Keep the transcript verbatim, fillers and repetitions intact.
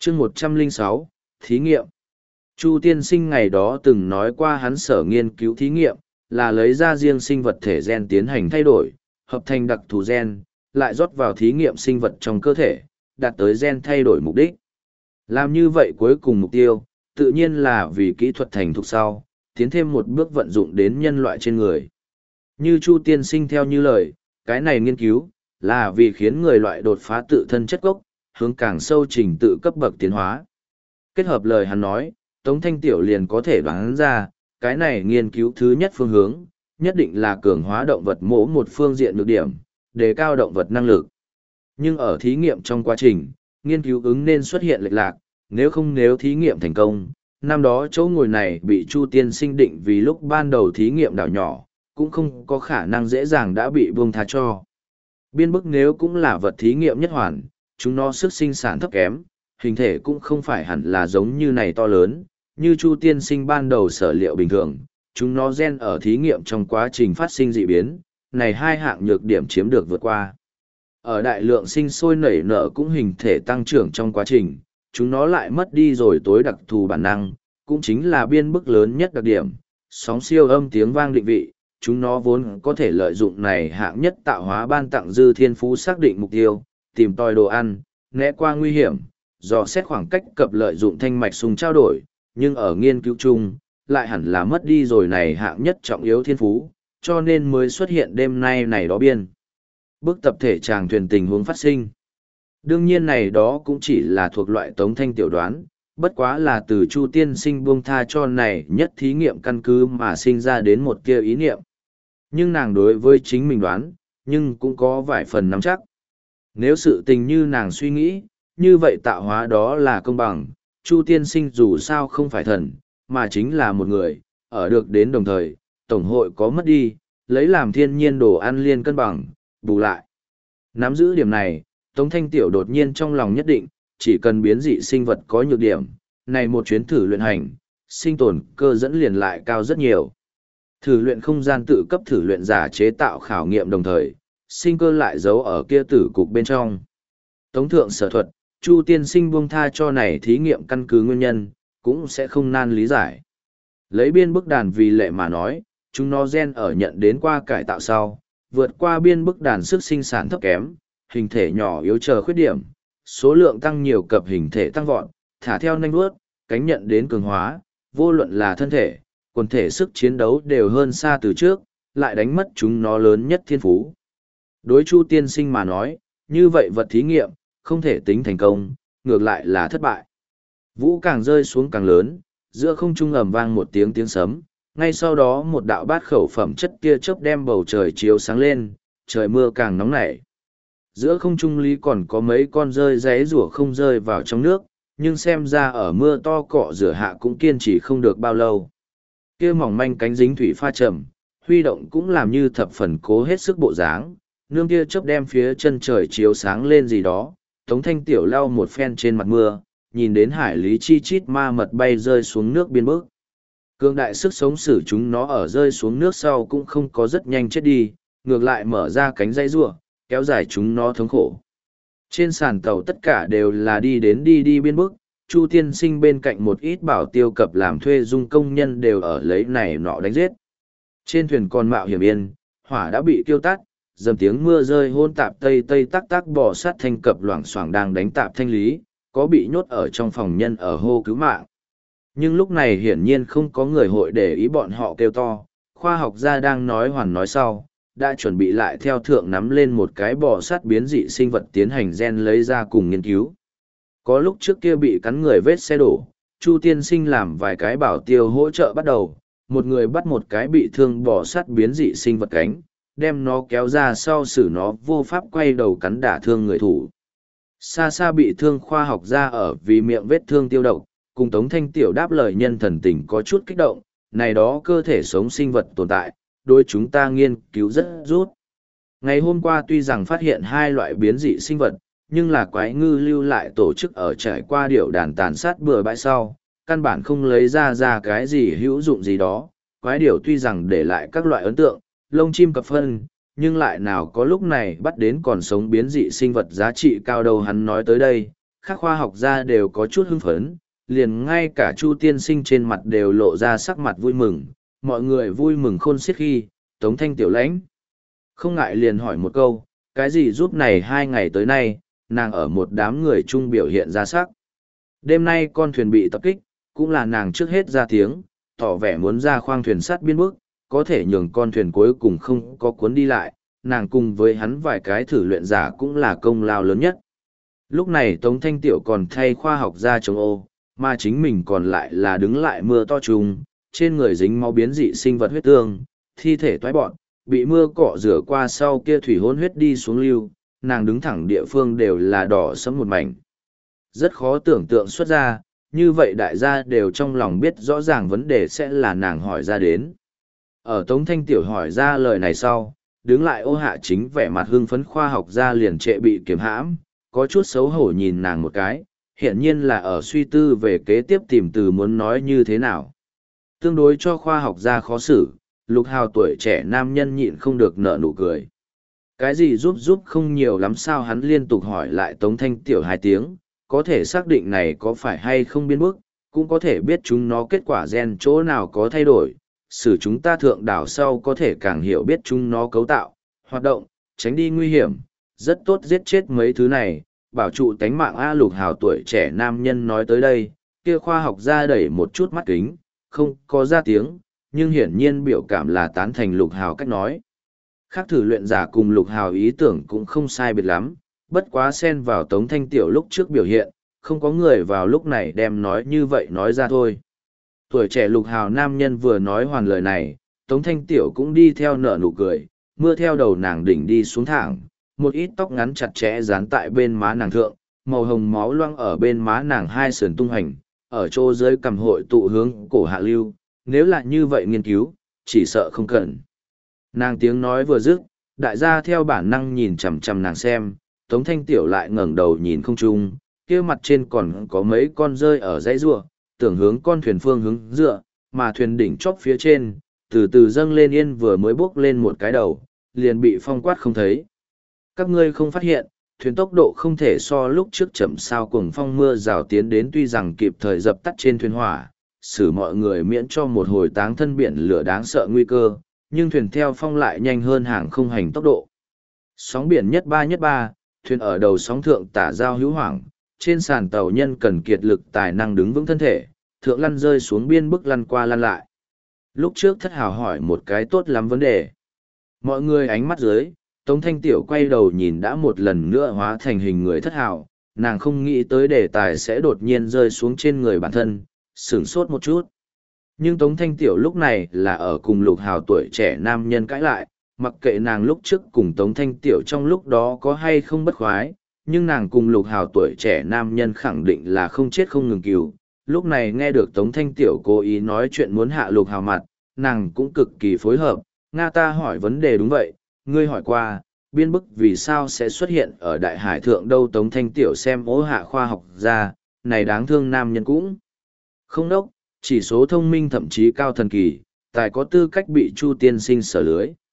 chương một trăm lẻ sáu, thí nghiệm. Chu tiên sinh ngày đó từng nói qua hắn sở nghiên cứu thí nghiệm, là lấy ra riêng sinh vật thể gen tiến hành thay đổi, hợp thành đặc thù gen, lại rót vào thí nghiệm sinh vật trong cơ thể, đạt tới gen thay đổi mục đích. Làm như vậy cuối cùng mục tiêu, tự nhiên là vì kỹ thuật thành thục sau, tiến thêm một bước vận dụng đến nhân loại trên người. Như Chu tiên sinh theo như lời, cái này nghiên cứu, là vì khiến người loại đột phá tự thân chất gốc, hướng càng sâu trình tự cấp bậc tiến hóa. Kết hợp lời hắn nói, Tống Thanh Tiểu liền có thể đoán ra, cái này nghiên cứu thứ nhất phương hướng, nhất định là cường hóa động vật mỗ một phương diện nhược điểm, đề cao động vật năng lực. Nhưng ở thí nghiệm trong quá trình, nghiên cứu ứng nên xuất hiện lệch lạc, nếu không nếu thí nghiệm thành công, năm đó chỗ ngồi này bị Chu tiên sinh định vì lúc ban đầu thí nghiệm đảo nhỏ, cũng không có khả năng dễ dàng đã bị buông tha cho. Biên bức nếu cũng là vật thí nghiệm nhất hoàn, chúng nó sức sinh sản thấp kém, hình thể cũng không phải hẳn là giống như này to lớn, như Chu tiên sinh ban đầu sở liệu bình thường, chúng nó gen ở thí nghiệm trong quá trình phát sinh dị biến, này hai hạng nhược điểm chiếm được vượt qua. Ở đại lượng sinh sôi nảy nở cũng hình thể tăng trưởng trong quá trình, chúng nó lại mất đi rồi tối đặc thù bản năng, cũng chính là biên bức lớn nhất đặc điểm, sóng siêu âm tiếng vang định vị, chúng nó vốn có thể lợi dụng này hạng nhất tạo hóa ban tặng dư thiên phú xác định mục tiêu, tìm tòi đồ ăn, né qua nguy hiểm, dò xét khoảng cách cập lợi dụng thanh mạch súng trao đổi, nhưng ở nghiên cứu chung, lại hẳn là mất đi rồi này hạng nhất trọng yếu thiên phú, cho nên mới xuất hiện đêm nay này đó biên. Bức tập thể tràng thuyền tình huống phát sinh. Đương nhiên này đó cũng chỉ là thuộc loại Tống Thanh Tiểu đoán, bất quá là từ Chu tiên sinh buông tha cho này nhất thí nghiệm căn cứ mà sinh ra đến một kia ý niệm. Nhưng nàng đối với chính mình đoán, nhưng cũng có vài phần nắm chắc. Nếu sự tình như nàng suy nghĩ, như vậy tạo hóa đó là công bằng, Chu tiên sinh dù sao không phải thần, mà chính là một người, ở được đến đồng thời, Tổng hội có mất đi, lấy làm thiên nhiên đồ ăn liên cân bằng, bù lại. Nắm giữ điểm này, Tống Thanh Tiểu đột nhiên trong lòng nhất định, chỉ cần biến dị sinh vật có nhược điểm, này một chuyến thử luyện hành, sinh tồn cơ dẫn liền lại cao rất nhiều. Thử luyện không gian tự cấp thử luyện giả chế tạo khảo nghiệm đồng thời, sinh cơ lại giấu ở kia tử cục bên trong. Tống thượng sở thuật, Chu tiên sinh buông tha cho này thí nghiệm căn cứ nguyên nhân, cũng sẽ không nan lý giải. Lấy biên bức đàn vì lệ mà nói, chúng nó gen ở nhận đến qua cải tạo sau, vượt qua biên bức đàn sức sinh sản thấp kém, hình thể nhỏ yếu chờ khuyết điểm, số lượng tăng nhiều cập hình thể tăng vọt, thả theo nanh vuốt, cánh nhận đến cường hóa, vô luận là thân thể, quần thể sức chiến đấu đều hơn xa từ trước, lại đánh mất chúng nó lớn nhất thiên phú. Đối Chu tiên sinh mà nói, như vậy vật thí nghiệm, không thể tính thành công, ngược lại là thất bại. Vũ càng rơi xuống càng lớn, giữa không trung ầm vang một tiếng tiếng sấm, ngay sau đó một đạo bát khẩu phẩm chất tia chớp đem bầu trời chiếu sáng lên, trời mưa càng nóng nảy. Giữa không trung lý còn có mấy con rơi giấy rủa không rơi vào trong nước, nhưng xem ra ở mưa to cọ rửa hạ cũng kiên trì không được bao lâu. Kia mỏng manh cánh dính thủy pha trầm, huy động cũng làm như thập phần cố hết sức bộ dáng, nương kia chớp đem phía chân trời chiếu sáng lên gì đó. Tống Thanh Tiểu lau một phen trên mặt mưa, nhìn đến hải lý chi chít ma mật bay rơi xuống nước biên bước. Cương đại sức sống xử chúng nó ở rơi xuống nước sau cũng không có rất nhanh chết đi, ngược lại mở ra cánh dây rua, kéo dài chúng nó thống khổ. Trên sàn tàu tất cả đều là đi đến đi đi biên bước, Chu tiên sinh bên cạnh một ít bảo tiêu cập làm thuê dung công nhân đều ở lấy này nọ đánh giết. Trên thuyền còn mạo hiểm yên, hỏa đã bị tiêu tắt, dầm tiếng mưa rơi hôn tạp tây tây tắc tắc bò sát thanh cập loảng xoảng đang đánh tạp thanh lý, có bị nhốt ở trong phòng nhân ở hô cứu mạng. Nhưng lúc này hiển nhiên không có người hội để ý bọn họ kêu to, khoa học gia đang nói hoàn nói sau, đã chuẩn bị lại theo thượng nắm lên một cái bò sát biến dị sinh vật tiến hành gen lấy ra cùng nghiên cứu. Có lúc trước kia bị cắn người vết xe đổ, Chu tiên sinh làm vài cái bảo tiêu hỗ trợ bắt đầu, một người bắt một cái bị thương bò sát biến dị sinh vật cánh, đem nó kéo ra sau xử nó vô pháp quay đầu cắn đả thương người thủ. Xa xa bị thương khoa học gia ở vì miệng vết thương tiêu độc, cùng Tống Thanh Tiểu đáp lời nhân thần tình có chút kích động, này đó cơ thể sống sinh vật tồn tại, đối chúng ta nghiên cứu rất rút. Ngày hôm qua tuy rằng phát hiện hai loại biến dị sinh vật, nhưng là quái ngư lưu lại tổ chức ở trải qua điệu đàn tàn sát bừa bãi sau, căn bản không lấy ra ra cái gì hữu dụng gì đó. Quái điểu tuy rằng để lại các loại ấn tượng, lông chim cặp phân, nhưng lại nào có lúc này bắt đến còn sống biến dị sinh vật giá trị cao đâu. Hắn nói tới đây, các khoa học gia đều có chút hưng phấn, liền ngay cả Chu tiên sinh trên mặt đều lộ ra sắc mặt vui mừng, mọi người vui mừng khôn xiết khi, Tống Thanh Tiểu lãnh. Không ngại liền hỏi một câu, cái gì giúp này hai ngày tới nay, nàng ở một đám người chung biểu hiện ra sắc. Đêm nay con thuyền bị tập kích, cũng là nàng trước hết ra tiếng, tỏ vẻ muốn ra khoang thuyền sắt biên bức, có thể nhường con thuyền cuối cùng không có cuốn đi lại, nàng cùng với hắn vài cái thử luyện giả cũng là công lao lớn nhất. Lúc này Tống Thanh Tiểu còn thay khoa học ra chống ô, mà chính mình còn lại là đứng lại mưa to trùng, trên người dính máu biến dị sinh vật huyết tương, thi thể toái bọn, bị mưa cọ rửa qua sau kia thủy hôn huyết đi xuống lưu, nàng đứng thẳng địa phương đều là đỏ sẫm một mảnh. Rất khó tưởng tượng xuất ra, như vậy đại gia đều trong lòng biết rõ ràng vấn đề sẽ là nàng hỏi ra đến. Ở Tống Thanh Tiểu hỏi ra lời này sau, đứng lại ô hạ chính vẻ mặt hưng phấn khoa học ra liền trệ bị kiềm hãm, có chút xấu hổ nhìn nàng một cái, hiện nhiên là ở suy tư về kế tiếp tìm từ muốn nói như thế nào. Tương đối cho khoa học gia khó xử, Lục Hào tuổi trẻ nam nhân nhịn không được nở nụ cười. Cái gì giúp giúp không nhiều lắm sao hắn liên tục hỏi lại Tống Thanh Tiểu hai tiếng, có thể xác định này có phải hay không biên bức, cũng có thể biết chúng nó kết quả gen chỗ nào có thay đổi, xử chúng ta thượng đảo sau có thể càng hiểu biết chúng nó cấu tạo, hoạt động, tránh đi nguy hiểm, rất tốt giết chết mấy thứ này, bảo trụ tánh mạng A. Lục Hào tuổi trẻ nam nhân nói tới đây, kia khoa học ra đẩy một chút mắt kính, không có ra tiếng, nhưng hiển nhiên biểu cảm là tán thành Lục Hào cách nói. Khác thử luyện giả cùng Lục Hào ý tưởng cũng không sai biệt lắm, bất quá xen vào Tống Thanh Tiểu lúc trước biểu hiện, không có người vào lúc này đem nói như vậy nói ra thôi. Tuổi trẻ Lục Hào nam nhân vừa nói hoàn lời này, Tống Thanh Tiểu cũng đi theo nở nụ cười, mưa theo đầu nàng đỉnh đi xuống thẳng, một ít tóc ngắn chặt chẽ dán tại bên má nàng thượng, màu hồng máu loang ở bên má nàng hai sườn tung hành, ở chỗ dưới cầm hội tụ hướng cổ hạ lưu, nếu là như vậy nghiên cứu, chỉ sợ không cần. Nàng tiếng nói vừa dứt, đại gia theo bản năng nhìn chằm chằm nàng xem, Tống Thanh Tiểu lại ngẩng đầu nhìn không trung, kia mặt trên còn có mấy con rơi ở dãy rùa, tưởng hướng con thuyền phương hướng dựa, mà thuyền đỉnh chóp phía trên, từ từ dâng lên yên vừa mới bước lên một cái đầu, liền bị phong quát không thấy. Các ngươi không phát hiện, thuyền tốc độ không thể so lúc trước chậm sao cuồng phong mưa rào tiến đến tuy rằng kịp thời dập tắt trên thuyền hỏa, xử mọi người miễn cho một hồi táng thân biển lửa đáng sợ nguy cơ, nhưng thuyền theo phong lại nhanh hơn hàng không hành tốc độ. Sóng biển nhất ba nhất ba, thuyền ở đầu sóng thượng tả giao hữu hoảng, trên sàn tàu nhân cần kiệt lực tài năng đứng vững thân thể, thượng lăn rơi xuống biên bức lăn qua lăn lại. Lúc trước thất hào hỏi một cái tốt lắm vấn đề. Mọi người ánh mắt dưới, Tống Thanh Tiểu quay đầu nhìn đã một lần nữa hóa thành hình người thất hào, nàng không nghĩ tới đề tài sẽ đột nhiên rơi xuống trên người bản thân, sửng sốt một chút. Nhưng Tống Thanh Tiểu lúc này là ở cùng Lục Hào tuổi trẻ nam nhân cãi lại, mặc kệ nàng lúc trước cùng Tống Thanh Tiểu trong lúc đó có hay không bất khoái, nhưng nàng cùng Lục Hào tuổi trẻ nam nhân khẳng định là không chết không ngừng cứu. Lúc này nghe được Tống Thanh Tiểu cố ý nói chuyện muốn hạ Lục Hào mặt, nàng cũng cực kỳ phối hợp. Nga ta hỏi vấn đề đúng vậy, ngươi hỏi qua, biên bức vì sao sẽ xuất hiện ở đại hải thượng đâu? Tống Thanh Tiểu xem ố hạ khoa học ra, này đáng thương nam nhân cũng không đốc, chỉ số thông minh thậm chí cao thần kỳ, tài có tư cách bị Chu tiên sinh sở lưới.